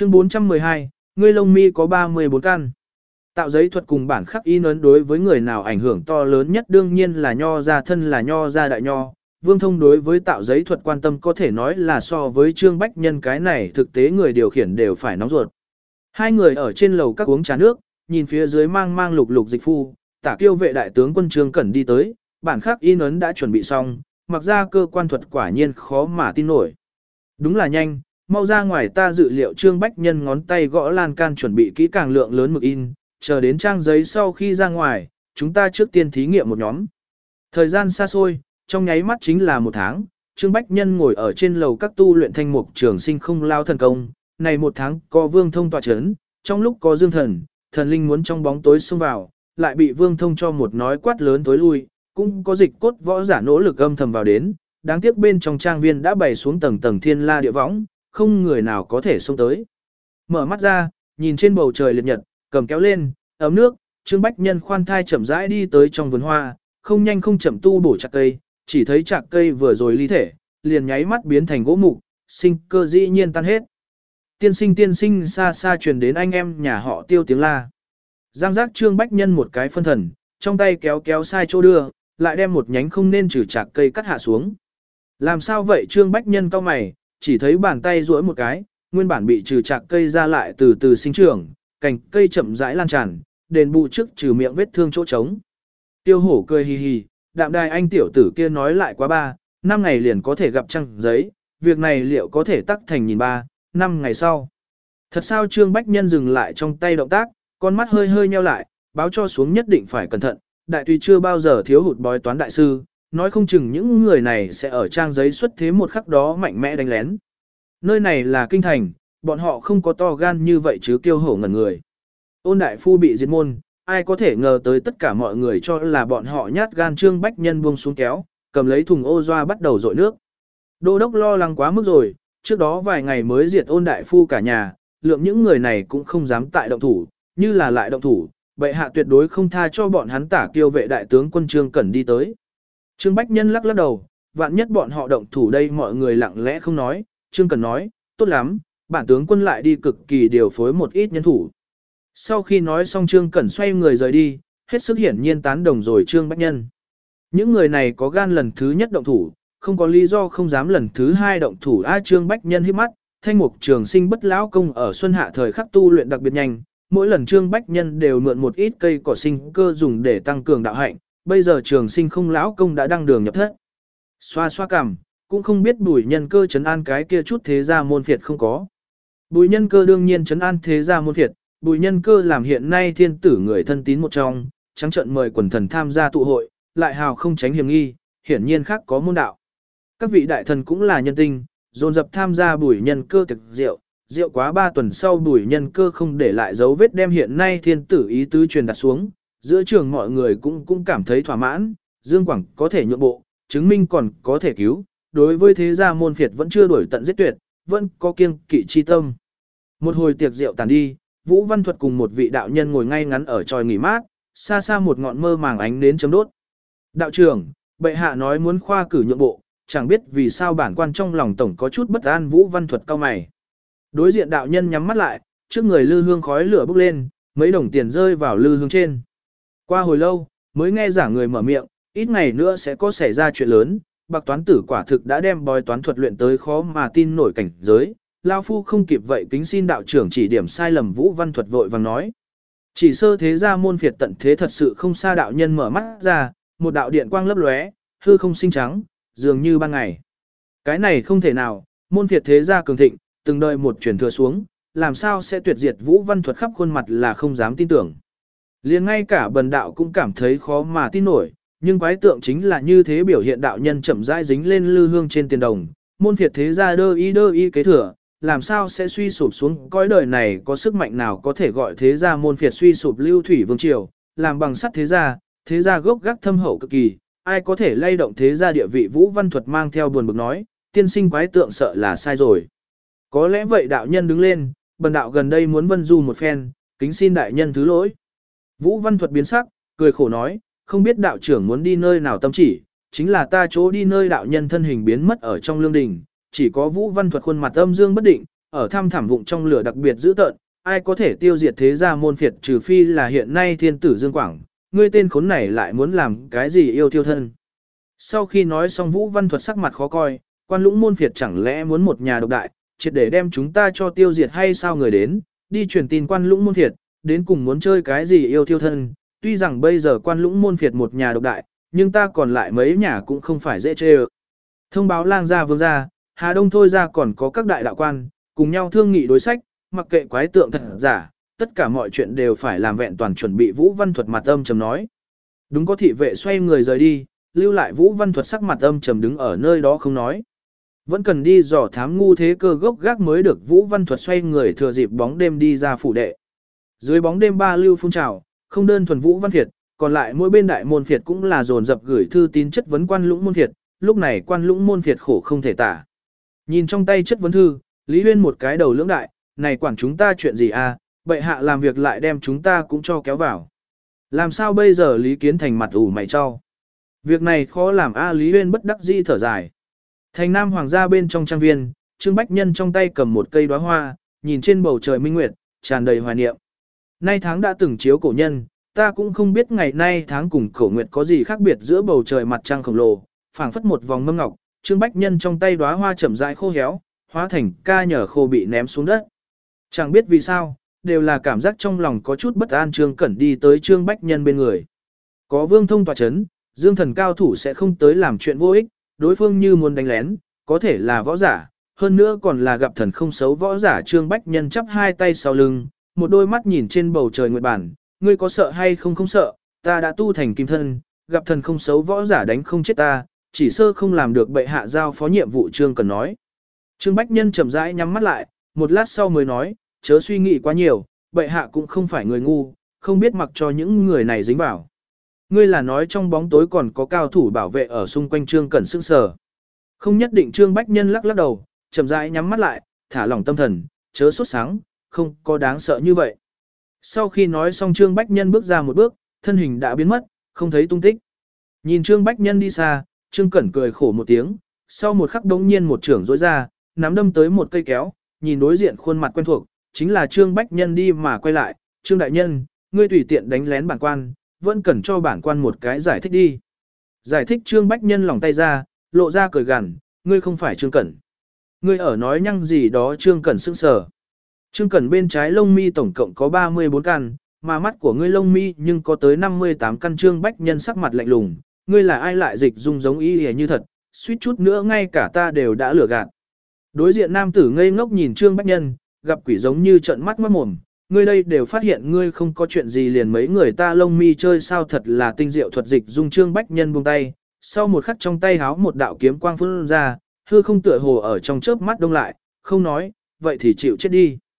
Chương 412, ngươi lông mi có 34 căn. Tạo giấy thuật cùng bản khắc in ấn đối với người nào ảnh hưởng to lớn nhất đương nhiên là nho gia thân là nho gia đại nho. Vương Thông đối với tạo giấy thuật quan tâm có thể nói là so với Trương Bách Nhân cái này thực tế người điều khiển đều phải nóng ruột. Hai người ở trên lầu các uống trà nước, nhìn phía dưới mang mang lục lục dịch phu, Tả Kiêu vệ đại tướng quân Trương Cẩn đi tới, bản khắc in ấn đã chuẩn bị xong, mặc ra cơ quan thuật quả nhiên khó mà tin nổi. Đúng là nhanh, mau ra ngoài ta dự liệu Trương Bách Nhân ngón tay gõ lan can chuẩn bị kỹ càng lượng lớn mực in, chờ đến trang giấy sau khi ra ngoài, chúng ta trước tiên thí nghiệm một nhóm. Thời gian xa xôi, trong nháy mắt chính là 1 tháng, Trương Bách Nhân ngồi ở trên lầu các tu luyện thanh mục trường sinh không lao thần công, này 1 tháng có Vương Thông tọa chấn, trong lúc có Dương Thần, thần linh muốn trong bóng tối xông vào, lại bị Vương Thông cho một nói quát lớn tối lui, cũng có dịch cốt võ giả nỗ lực âm thầm vào đến, đáng tiếc bên trong trang viên đã bày xuống tầng tầng thiên la địa võng, không người nào có thể xông tới. Mở mắt ra, nhìn trên bầu trời liệt nhật, cầm kéo lên, ấm nước, Trương Bách Nhân khoan thai chậm rãi đi tới trong vườn hoa, không nhanh không chậm tu bổ chặt cây, chỉ thấy chạc cây vừa rồi ly thể, liền nháy mắt biến thành gỗ mục, sinh cơ dĩ nhiên tan hết. Tiên sinh xa xa truyền đến anh em nhà họ Tiêu tiếng la. Giang giác Trương Bách Nhân một cái phân thần, trong tay kéo kéo sai chỗ đưa, lại đem một nhánh không nên trừ chạc cây cắt hạ xuống. Làm sao vậy Trương Bách Nhân cau mày, chỉ thấy bàn tay duỗi một cái, nguyên bản bị trừ chạc cây ra lại từ từ sinh trưởng, cành cây chậm rãi lan tràn, đền bù trước trừ miệng vết thương chỗ trống. Tiêu hổ cười hì hì, đạm đài anh tiểu tử kia nói lại quá 3-5 ngày liền có thể gặp trăng giấy, việc này liệu có thể tắc thành nhìn 3-5 ngày sau. Thật sao Trương Bách Nhân dừng lại trong tay động tác, con mắt hơi hơi nheo lại, báo cho xuống nhất định phải cẩn thận, đại tùy chưa bao giờ thiếu hụt bói toán đại sư, nói không chừng những người này sẽ ở trang giấy xuất thế một khắc đó mạnh mẽ đánh lén. Nơi này là kinh thành, bọn họ không có to gan như vậy chứ kiêu hổ ngẩn người. Ôn đại phu bị diệt môn, ai có thể ngờ tới tất cả mọi người cho là bọn họ nhát gan. Trương Bách Nhân buông xuống kéo, cầm lấy thùng ô doa bắt đầu dội nước. Đô đốc lo lắng quá mức rồi, trước đó vài ngày mới diệt Ôn đại phu cả nhà, lượng những người này cũng không dám tại động thủ, như là lại động thủ, bệ hạ tuyệt đối không tha cho bọn hắn. Tả Kiêu vệ đại tướng quân Trương Cẩn đi tới. Trương Bách Nhân lắc lắc đầu, vạn nhất bọn họ động thủ đây mọi người lặng lẽ không nói. Trương Cẩn nói, tốt lắm, bản tướng quân lại đi cực kỳ điều phối một ít nhân thủ. Sau khi nói xong Trương Cẩn xoay người rời đi, hết sức hiển nhiên tán đồng rồi Trương Bách Nhân. Những người này có gan lần thứ nhất động thủ, không có lý do không dám lần thứ hai động thủ. Trương Bách Nhân hít mắt, thanh mục trường sinh bất lão công ở xuân hạ thời khắc tu luyện đặc biệt nhanh, mỗi lần Trương Bách Nhân đều mượn một ít cây cỏ sinh cơ dùng để tăng cường đạo hạnh, bây giờ trường sinh không lão công đã đăng đường nhập thất. Xoa xoa cằm, cũng không biết Bùi Nhân Cơ trấn an cái kia chút thế gia môn phiệt không có. Bùi Nhân Cơ đương nhiên trấn an thế gia môn phiệt, Bùi Nhân Cơ làm hiện nay thiên tử người thân tín một trong, trắng trợn mời quần thần tham gia tụ hội, lại hào không tránh hiểm nghi, hiển nhiên khác có môn đạo. Các vị đại thần cũng là nhân tinh, dồn dập tham gia Bùi Nhân Cơ tiệc rượu, rượu quá 3 tuần sau Bùi Nhân Cơ không để lại dấu vết đem hiện nay thiên tử ý tứ truyền đặt xuống, giữa trường mọi người cũng cảm thấy thỏa mãn, Dương Quảng có thể nhượng bộ, chứng minh còn có thể cứu, đối với thế gia môn phiệt vẫn chưa đuổi tận giết tuyệt, vẫn có kiêng kỵ chi tâm. Một hồi tiệc rượu tàn đi, Vũ Văn Thuật cùng một vị đạo nhân ngồi ngay ngắn ở tròi nghỉ mát, xa xa một ngọn mơ màng ánh nến chấm đốt. Đạo trưởng, bệ hạ nói muốn khoa cử nhượng bộ, chẳng biết vì sao bản quan trong lòng tổng có chút bất an. Vũ Văn Thuật cau mày. Đối diện đạo nhân nhắm mắt lại, trước người lư hương khói lửa bốc lên, mấy đồng tiền rơi vào lư hương trên. Qua hồi lâu, mới nghe giả người mở miệng, ít ngày nữa sẽ có xảy ra chuyện lớn, bạc toán tử quả thực đã đem bói toán thuật luyện tới khó mà tin nổi cảnh giới. Lao phu không kịp vậy kính xin đạo trưởng chỉ điểm sai lầm. Vũ Văn Thuật vội vàng nói. Chỉ sơ thế gia môn phiệt tận thế thật sự không xa. Đạo nhân mở mắt ra, một đạo điện quang lấp lóe, hư không xinh trắng, dường như ban ngày. Cái này không thể nào, môn phiệt thế gia cường thịnh, từng đời một truyền thừa xuống, làm sao sẽ tuyệt diệt. Vũ Văn Thuật khắp khuôn mặt là không dám tin tưởng. Liền ngay cả bần đạo cũng cảm thấy khó mà tin nổi, nhưng quái tượng chính là như thế. Biểu hiện đạo nhân chậm rãi dính lên lư hương trên tiền đồng, môn phiệt thế gia đơ y kế thừa, làm sao sẽ suy sụp xuống. Cõi đời này có sức mạnh nào có thể gọi thế gia môn phiệt suy sụp. Lưu thủy vương triều, làm bằng sắt thế gia gốc gác thâm hậu cực kỳ, ai có thể lay động thế gia địa vị. Vũ Văn Thuật mang theo buồn bực nói, tiên sinh quái tượng sợ là sai rồi. Có lẽ vậy. Đạo nhân đứng lên, bần đạo gần đây muốn vân du một phen, kính xin đại nhân thứ lỗi. Vũ Văn Thuật biến sắc, cười khổ nói, không biết đạo trưởng muốn đi nơi nào tâm chỉ, chính là ta chỗ đi nơi. Đạo nhân thân hình biến mất ở trong lương đình, chỉ có Vũ Văn Thuật khuôn mặt âm dương bất định, ở thăm thẳm vụng trong lửa đặc biệt dữ tợn, ai có thể tiêu diệt thế gia môn phiệt trừ phi là hiện nay thiên tử Dương Quảng, ngươi tên khốn này lại muốn làm cái gì yêu thiêu thân. Sau khi nói xong Vũ Văn Thuật sắc mặt khó coi, Quan Lũng môn phiệt chẳng lẽ muốn một nhà độc đại, triệt để đem chúng ta cho tiêu diệt hay sao người đến, đi truyền tin Quan Lũng môn phiệt, đến cùng muốn chơi cái gì yêu thiêu thân, tuy rằng bây giờ Quan Lũng môn phiệt một nhà độc đại, nhưng ta còn lại mấy nhà cũng không phải dễ chê ơ. Thông báo Lang gia Vương gia, Hà Đông Thôi gia còn có các đại đạo quan, cùng nhau thương nghị đối sách, mặc kệ quái tượng thật giả, tất cả mọi chuyện đều phải làm vẹn toàn chuẩn bị. Vũ Văn Thuật mặt âm trầm nói. Đúng, có thị vệ xoay người rời đi, lưu lại Vũ Văn Thuật sắc mặt âm trầm đứng ở nơi đó không nói. Vẫn cần đi dò thám ngu thế cơ gốc gác mới được. Vũ Văn Thuật xoay người thừa dịp bóng đêm đi ra phủ đệ. Dưới bóng đêm ba lưu phun trào, không đơn thuần Vũ Văn Việt, còn lại mỗi bên đại môn phiệt cũng là dồn dập gửi thư tín chất vấn Quan Lũng môn phiệt, lúc này Quan Lũng môn phiệt khổ không thể tả. Nhìn trong tay chất vấn thư, Lý Huyên một cái đầu lưỡng đại, này quản chúng ta chuyện gì à, bệ hạ làm việc lại đem chúng ta cũng cho kéo vào. Làm sao bây giờ? Lý Kiến Thành mặt ủ mày cho. Việc này khó làm a. Lý Huyên bất đắc dĩ thở dài. Thành Nam Hoàng gia bên trong trang viên, Trương Bách Nhân trong tay cầm một cây đóa hoa, nhìn trên bầu trời minh nguyệt, tràn đầy hoài niệm. Nay tháng đã từng chiếu cổ nhân, ta cũng không biết ngày nay tháng cùng cổ nguyệt có gì khác biệt giữa bầu trời mặt trăng khổng lồ, phảng phất một vòng mâm ngọc. Trương Bách Nhân trong tay đóa hoa chậm rãi khô héo, hóa thành ca nhở khô bị ném xuống đất. Chẳng biết vì sao, đều là cảm giác trong lòng có chút bất an. Trương Cẩn đi tới Trương Bách Nhân bên người. Có Vương Thông tọa chấn, Dương Thần cao thủ sẽ không tới làm chuyện vô ích, đối phương như muốn đánh lén, có thể là võ giả, hơn nữa còn là gặp thần không xấu võ giả. Trương Bách Nhân chắp hai tay sau lưng, một đôi mắt nhìn trên bầu trời nguyệt bản, ngươi có sợ hay không? Không sợ, ta đã tu thành kim thân, gặp thần không xấu võ giả đánh không chết ta, chỉ sơ không làm được bệ hạ giao phó nhiệm vụ. Trương Cẩn nói. Trương Bách Nhân chậm rãi nhắm mắt lại, một lát sau mới nói, chớ suy nghĩ quá nhiều, bệ hạ cũng không phải người ngu, không biết mặc cho những người này dính vào. Ngươi là nói trong bóng tối còn có cao thủ bảo vệ ở xung quanh? Trương Cẩn sững sờ. Không nhất định. Trương Bách Nhân lắc lắc đầu, chậm rãi nhắm mắt lại, thả lỏng tâm thần, chớ sốt sáng, không có đáng sợ như vậy. Sau khi nói xong Trương Bách Nhân bước ra một bước, thân hình đã biến mất, không thấy tung tích. Nhìn Trương Bách Nhân đi xa, Trương Cẩn cười khổ một tiếng, sau một khắc đống nhiên một trưởng rỗi ra, nắm đâm tới một cây kéo, nhìn đối diện khuôn mặt quen thuộc, chính là Trương Bách Nhân đi mà quay lại. Trương đại nhân, ngươi tùy tiện đánh lén bản quan, vẫn cần cho bản quan một cái giải thích đi. Giải thích? Trương Bách Nhân lỏng tay ra, lộ ra cười gằn, ngươi không phải Trương Cẩn. Ngươi ở nói nhăng gì đó? Trương Cẩn sững sờ. Trương Cẩn bên trái lông mi tổng cộng có 34 căn, mà mắt của ngươi lông mi nhưng có tới 58 căn. Trương Bách Nhân sắc mặt lạnh lùng, ngươi là ai lại dịch dung giống y hề như thật, suýt chút nữa ngay cả ta đều đã lừa gạt. Đối diện nam tử ngây ngốc nhìn Trương Bách Nhân, gặp quỷ giống như trợn mắt ngoát mồm, ngươi đây đều phát hiện ngươi không có chuyện gì liền mấy người ta lông mi chơi sao? Thật là tinh diệu thuật dịch dung. Trương Bách Nhân buông tay, sau một khắc trong tay háo một đạo kiếm quang phun ra, hư không tựa hồ ở trong chớp mắt đông lại, không nói, vậy thì chịu chết đi.